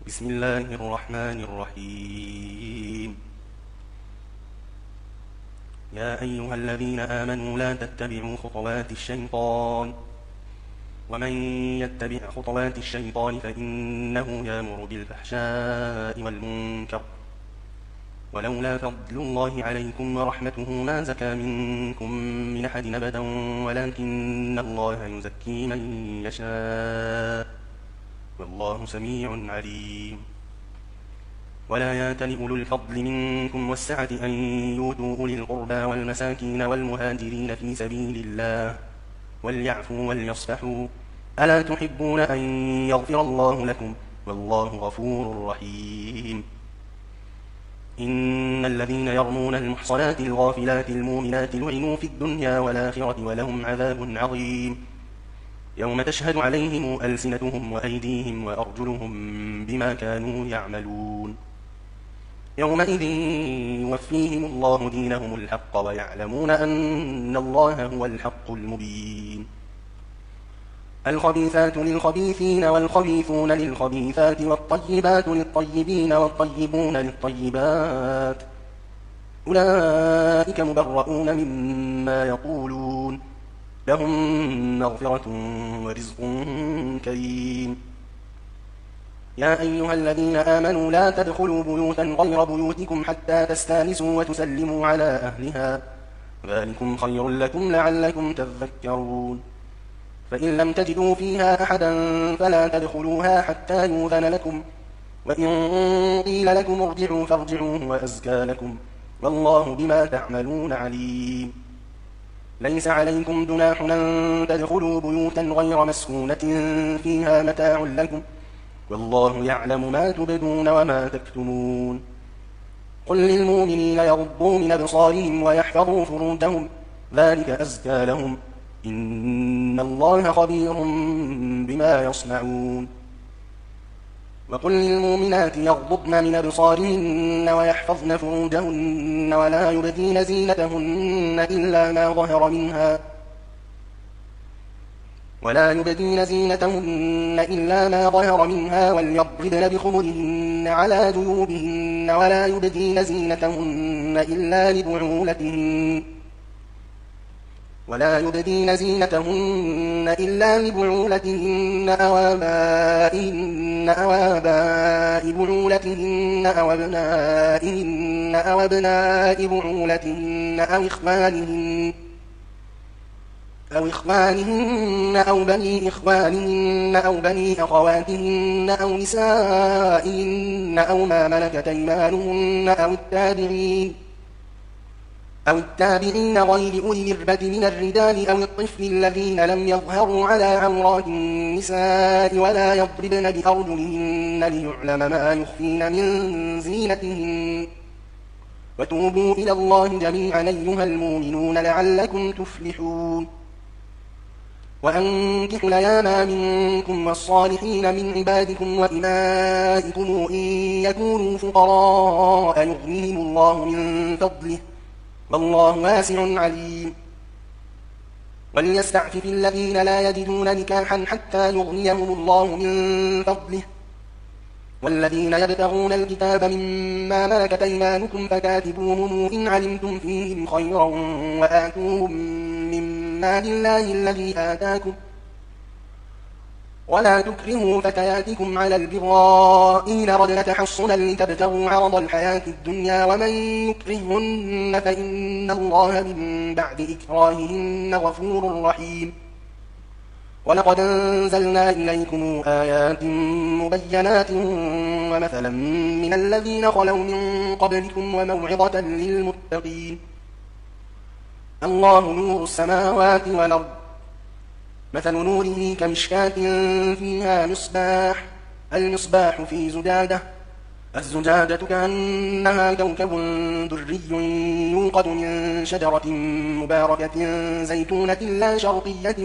بسم الله الرحمن الرحيم. يا أيها الذين آمنوا لا تتبعوا خطوات الشيطان، ومن يتبع خطوات الشيطان فإنه يأمر بالفحشاء والمنكر، ولولا فضل الله عليكم ورحمته ما زكى منكم من أحد أبدا ولكن الله يزكي من يشاء والله سميع عليم. ولا يأتل أولو الفضل منكم والسعة أن يؤتوا أولي القربى والمساكين والمهاجرين في سبيل الله وليعفوا وليصفحوا، ألا تحبون أن يغفر الله لكم والله غفور رحيم. إن الذين يرمون المحصنات الغافلات المؤمنات لعنوا في الدنيا والآخرة ولهم عذاب عظيم، يوم تشهد عليهم ألسنتهم وأيديهم وأرجلهم بما كانوا يعملون، يومئذ يوفيهم الله دينهم الحق ويعلمون أن الله هو الحق المبين. الخبيثات للخبيثين والخبيثون للخبيثات والطيبات للطيبين والطيبون للطيبات، أولئك مبرؤون مما يقولون، لهم مغفرة ورزق كريم. يا أيها الذين آمنوا لا تدخلوا بيوتا غير بيوتكم حتى تستانسوا وتسلموا على أهلها، ذلكم خير لكم لعلكم تذكرون. فإن لم تجدوا فيها أحدا فلا تدخلوها حتى يؤذن لكم، وإن قيل لكم ارجعوا فارجعوا هو أزكى لكم، والله بما تعملون عليم. ليس عليكم جناح أن تدخلوا بيوتا غير مسكونة فيها متاع لكم، والله يعلم ما تبدون وما تكتمون. قل للمؤمنين يغضوا من أبصارهم ويحفظوا فروجهم، ذلك أزكى لهم، إن الله خبير بما يصنعون. وقل للمؤمنات يغضضن من أبصارهن ويحفظن فروجهن ولا يبدين زينتهن إلا ما ظهر منها وليضربن بخمرهن على جيوبهن ولا يبدين زينتهن إلا لبعولتهن أو آباء بعولتهن أو أبنائهن أو أبناء بعولتهن أو إخوانهن أو بني إخوانهن أو بني أخواتهن أو نسائهن أو ما ملكت أيمانهن أو التابعين غير أولي الإربة من الرجال أو الطفل الذين لم يظهروا على عورات النساء ولا يضربن بأرجلهن ليعلم ما يخفين من زينتهن، وتوبوا إلى الله جميعا أيها المؤمنون لعلكم تفلحون. وأنكحوا الأيام منكم والصالحين من عبادكم وإمائكم إن يكونوا فقراء يغنيهم الله من فضله، والله واسع عليم. وليستعفف الذين لا يجدون نكاحا حتى يغنيهم الله من فضله، والذين يبتغون الكتاب مما ملكت أيمانكم فكاتبوهم إن علمتم فيهم خيرا وآتوهم من مال الله الذي آتاكم، ولا تكرهوا فتياتكم على البغاء إن أردنا تحصنا لتبتغوا عرض الحياة الدنيا، ومن يكرهن فإن الله من بعد إكراههن غفور رحيم. ولقد أنزلنا إليكم آيات مبينات ومثلا من الذين خلوا من قبلكم وموعظة للمتقين. الله نور السماوات والأرض، مثل نوره كمشكاة فيها مصباح، المصباح في زجاجة، الزجاجة كأنها كوكب دري يوقد من شجرة مباركة زيتونة لا شرقية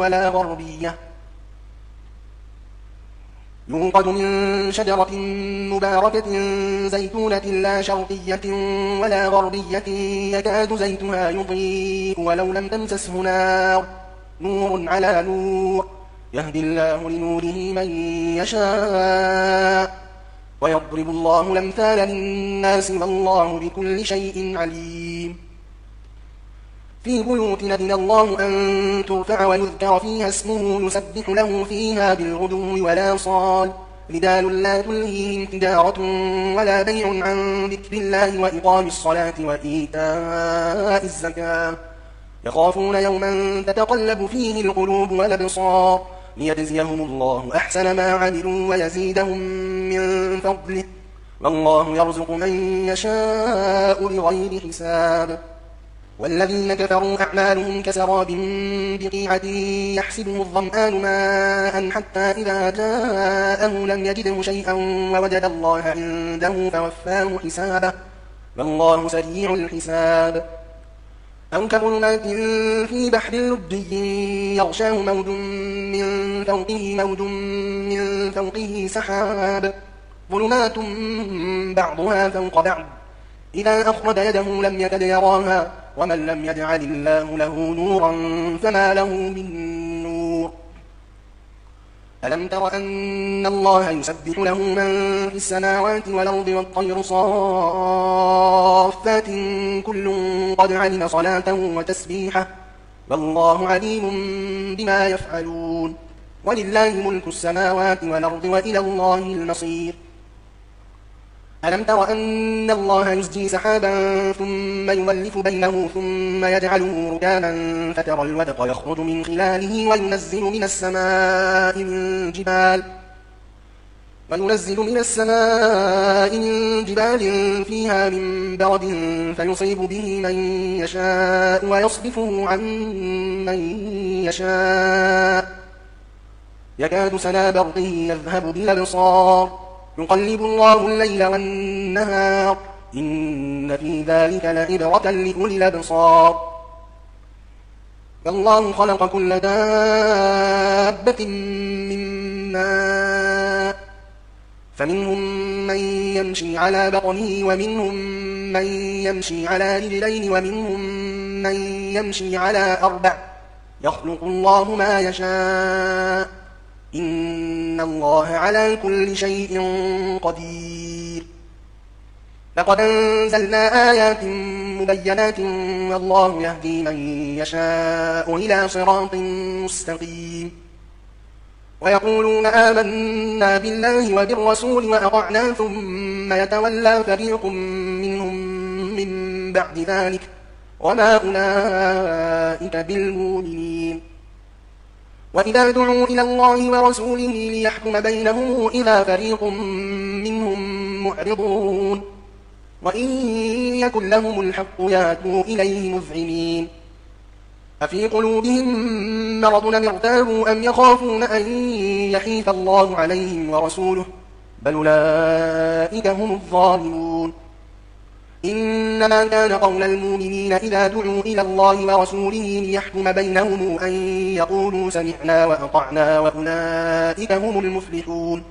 ولا غربية يكاد زيتها يضيء ولو لم تمسسه نار، نور على نور، يهدي الله لنوره من يشاء، ويضرب الله الأمثال للناس والله بكل شيء عليم. في بيوت أذن الله أن ترفع ويذكر فيها اسمه يسبح له فيها بالغدو والآصال رجال لا تلهيهم تجارة ولا بيع عن ذكر الله وإقام الصلاة وإيتاء الزكاة يخافون يوما تتقلب فيه القلوب والأبصار ليجزيهم الله أحسن ما عملوا ويزيدهم من فضله والله يرزق من يشاء بغير حساب. والذين كفروا أعمالهم كسراب بقيعة يحسبه الظمآن ماء حتى إذا جاءه لم يجده شيئا ووجد الله عنده فوفاه حسابه والله سريع الحساب. أو كظلمات في بحر لجي يغشاه موج من فوقه موج من فوقه سحاب ظلمات بعضها فوق بعض إذا أخرج يده لم يكد يراها ومن لم يجعل الله له نورا فما له من نور. ألم تر أن الله يسبح له من في السماوات والأرض والطير صافات كل قد علم صلاته وتسبيحه والله عليم بما يفعلون ولله ملك السماوات والأرض وإلى الله المصير. ألم تر أن الله يزجي سحابا ثم يولف بينه ثم يجعله ركاما فترى الودق يخرج من خلاله وينزل من السماء من جبال فيها من برد فيصيب به من يشاء ويصرفه عن من يشاء يكاد سنا برقه يذهب بالأبصار يقلب الله الليل والنهار إن في ذلك لعبرة لأولي الأبصار. والله خلق كل دابة من ماء فمنهم من يمشي على بطنه ومنهم من يمشي على رجلين ومنهم من يمشي على 4 يخلق الله ما يشاء إن الله على كل شيء قدير. لقد أنزلنا آيات مبينات والله يهدي من يشاء إلى صراط مستقيم. ويقولون آمنا بالله وبالرسول وأطعنا ثم يتولى فريق منهم من بعد ذلك وما أولئك بالمؤمنين. وإذا دعوا إلى الله ورسوله ليحكم بينهم إذا فريق منهم معرضون وإن يكن لهم الحق يأتوا إليه مذعنين. أفي قلوبهم مرض أم ارتابوا أم يخافون أن يحيف الله عليهم ورسوله بل أولئك هم الظالمون. إنما كان قول المؤمنين إذا دعوا إلى الله ورسوله ليحكم بينهم أن يقولوا سمعنا وأطعنا وأولئك هم المفلحون.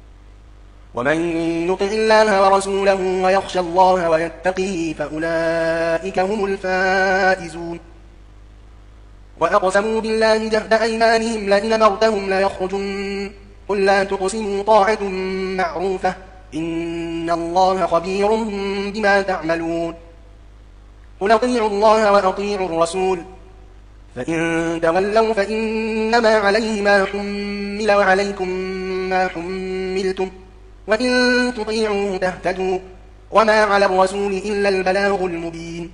ومن يطع الله ورسوله ويخشى الله ويتقه فأولئك هم الفائزون. وأقسموا بالله جهد أيمانهم لئن أمرتهم ليخرجن قل لا تقسموا طاعة معروفة إن الله خبير بما تعملون. قل أطيعوا الله وأطيعوا الرسول فإن تولوا فإنما عليه ما حمل وعليكم ما حملتم وإن تطيعوه تهتدوا وما على الرسول إلا البلاغ المبين.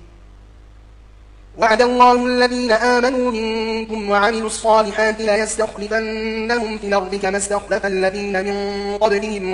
وعد الله الذين آمنوا منكم وعملوا الصالحات ليستخلفنهم في الأرض كما استخلف الذين من قبلهم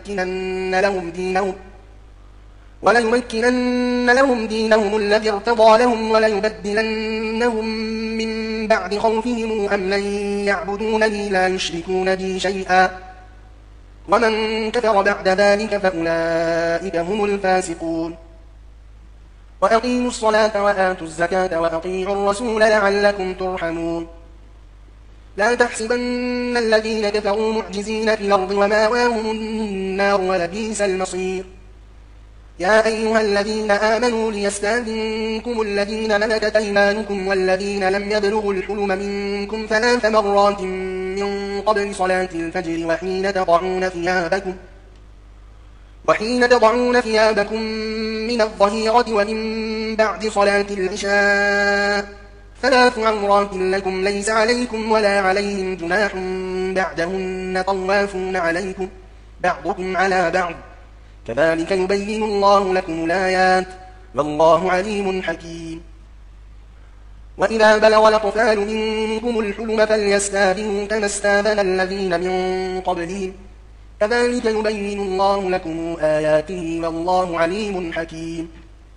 وليمكنن لهم دينهم الذي ارتضى لهم وليبدلنهم من بعد خوفهم أمنا يعبدونني لا يشركون بي شيئا ومن كفر بعد ذلك فأولئك هم الفاسقون. وأقيموا الصلاة وآتوا الزكاة وأطيعوا الرسول لعلكم ترحمون. لا تحسبن الذين كفروا معجزين في الأرض ومأواهم النار ولبئس المصير. يا أيها الذين آمنوا ليستأذنكم الذين ملكت أيمانكم والذين لم يبلغوا الحلم منكم 3 مرات من قبل صلاة الفجر وحين تضعون وحين تضعون ثيابكم من الظهيرة ومن بعد صلاة العشاء 3 عورات لكم ليس عليكم ولا عليهم جناح بعدهن طوافون عليكم بعضكم على بعض كذلك يبين الله لكم الآيات والله عليم حكيم. وإذا بلغ الأطفال منكم الحلم فليستأذنوا كما استأذن الذين من قبلهم كذلك يبين الله لكم آياته والله عليم حكيم.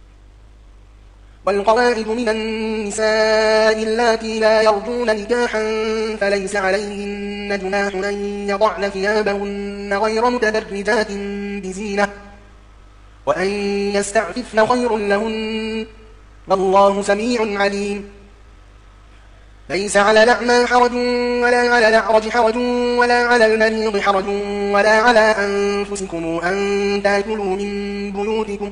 والقواعد من النساء اللاتي لا يرجون نكاحا فليس عليهن جناح أن يضعن ثيابهن غير متبرجات بزينة وأن يستعففن خير لهن والله سميع عليم. ليس على الأعمى حرج ولا على الأعرج حرج ولا على المريض حرج ولا على أنفسكم أن تأكلوا من بيوتكم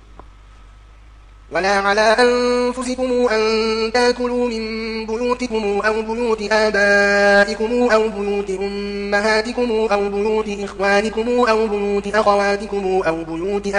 أو بيوت آبائكم أو بيوت أمهاتكم أو بيوت إخوانكم أو بيوت أخواتكم أو بيوت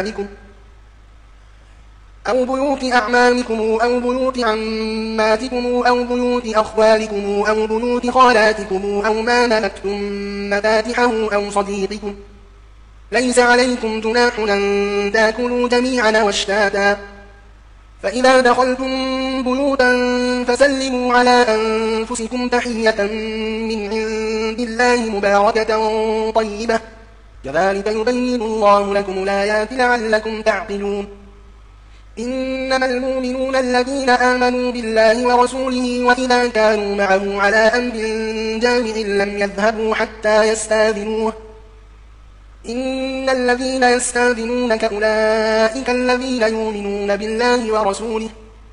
أعمامكم أو بيوت عماتكم أو بيوت أخوالكم أو بيوت خالاتكم أو ما ملكتم مفاتحه أو صديقكم ليس عليكم جناح أن تأكلوا جميعا واشتاتا فإذا دخلتم بيوتا فسلموا على أنفسكم تحية من عند الله مباركة طيبة كذلك يبين الله لكم الآيات لعلكم تعقلون. إنما المؤمنون الذين آمنوا بالله ورسوله وإذا كانوا معه على أمر جامع لم يذهبوا حتى يستأذنوه إن الذين يستأذنونك أولئك الذين يؤمنون بالله ورسوله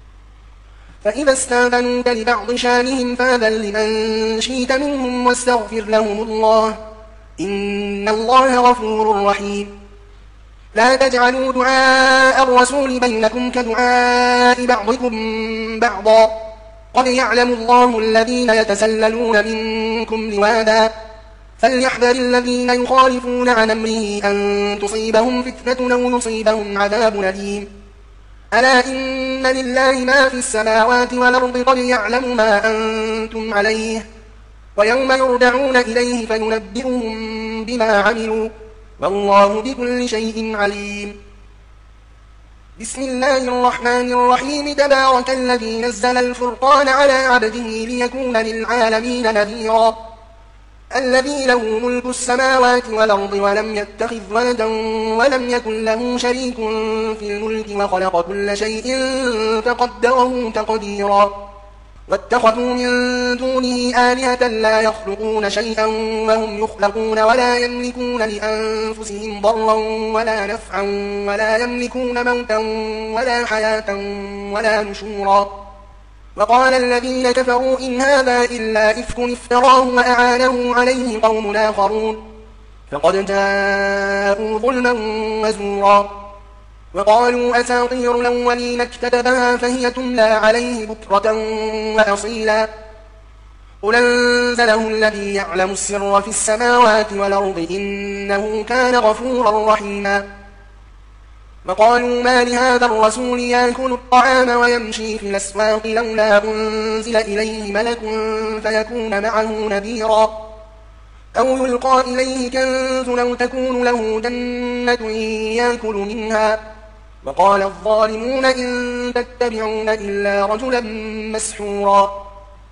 فإذا استأذنوك لبعض شانهم فأذن لمن شئت منهم واستغفر لهم الله إن الله غفور رحيم. لا تجعلوا دعاء الرسول بينكم كدعاء بعضكم بعضا قد يعلم الله الذين يتسللون منكم لواذا فليحذر الذين يخالفون عن أمره أن تصيبهم فتنة أو يصيبهم عذاب أليم. ألا إن لله ما في السماوات والأرض قد يعلم ما أنتم عليه ويوم يرجعون إليه فينبئهم بما عملوا والله بكل شيء عليم. بسم الله الرحمن الرحيم تبارك الذي نزل الفرقان على عبده ليكون للعالمين نذيرا الذي له ملك السماوات والأرض ولم يتخذ ولدا ولم يكن له شريك في الملك وخلق كل شيء فقدره تقديرا واتخذوا من دونه آلهة لا يخلقون شيئا وهم يخلقون ولا يملكون لأنفسهم ضرا ولا نفعا ولا يملكون موتا ولا حياة ولا نشورا. وقال الذين كفروا إن هذا إلا إفك افتراه وأعانه عليه قوم آخرون فقد جاءوا ظلما وزورا. وقالوا أساطير الأولين اكتتبها فهي تملى عليه بكرة وأصيلا قل أنزله الذي يعلم السر في السماوات والأرض إنه كان غفورا رحيما. وقالوا ما لهذا الرسول يأكل الطعام ويمشي في الأسواق لولا أنزل إليه ملك فيكون معه نذيرا أو يلقى إليه كنز أو تكون له جنة يأكل منها. وقال الظالمون إن تتبعون إلا رجلا مسحورا.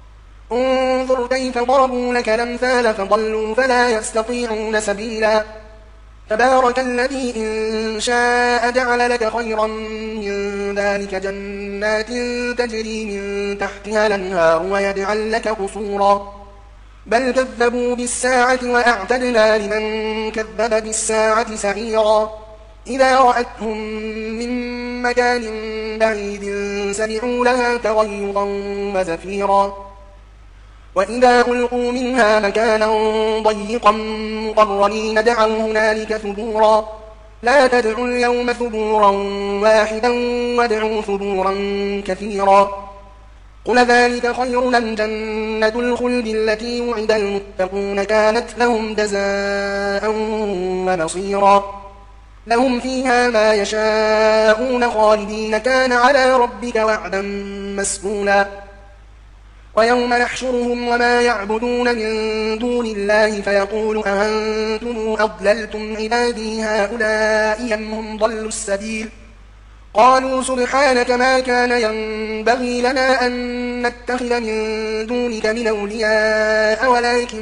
انظر كيف ضربوا لك الأمثال فضلوا فلا يستطيعون سبيلا. تبارك الذي إن شاء جعل لك خيرا من ذلك جنات تجري من تحتها الأنهار ويجعل لك قصورا بل كذبوا بالساعة وأعتدنا لمن كذب بالساعة سعيرا. إذا رأتهم من مكان بعيد سمعوا لها تغيظا وزفيرا وإذا ألقوا منها مكانا ضيقا مقرنين دعوا هنالك ثبورا لا تدعوا اليوم ثبورا واحدا وادعوا ثبورا كثيرا. قل ذلك خير أم جنة الخلد التي وعد المتقون كانت لهم جزاء ومصيرا. لهم فيها ما يشاءون خالدين كان على ربك وعدا مسئولا ويوم نحشرهم وما يعبدون من دون الله فيقول أأنتم أضللتم عبادي هؤلاء أم هم ضلوا السبيل قالوا سبحانك ما كان ينبغي لنا أن نتخذ من دونك من أولياء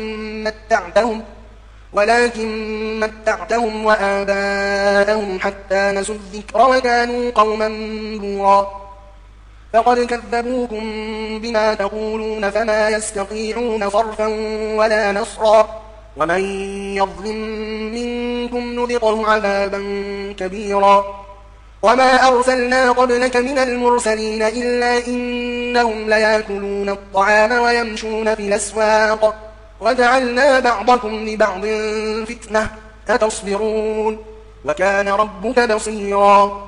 ولكن متعتهم وآباءهم حتى نسوا الذكر وكانوا قوما بورا فقد كذبوكم بما تقولون فما يستطيعون صرفا ولا نصرا ومن يظلم منكم نذقه عذابا كبيرا وما أرسلنا قبلك من المرسلين إلا إنهم ليأكلون الطعام ويمشون في الأسواق وجعلنا بعضكم لبعض فتنة أتصبرون وكان ربك بصيرا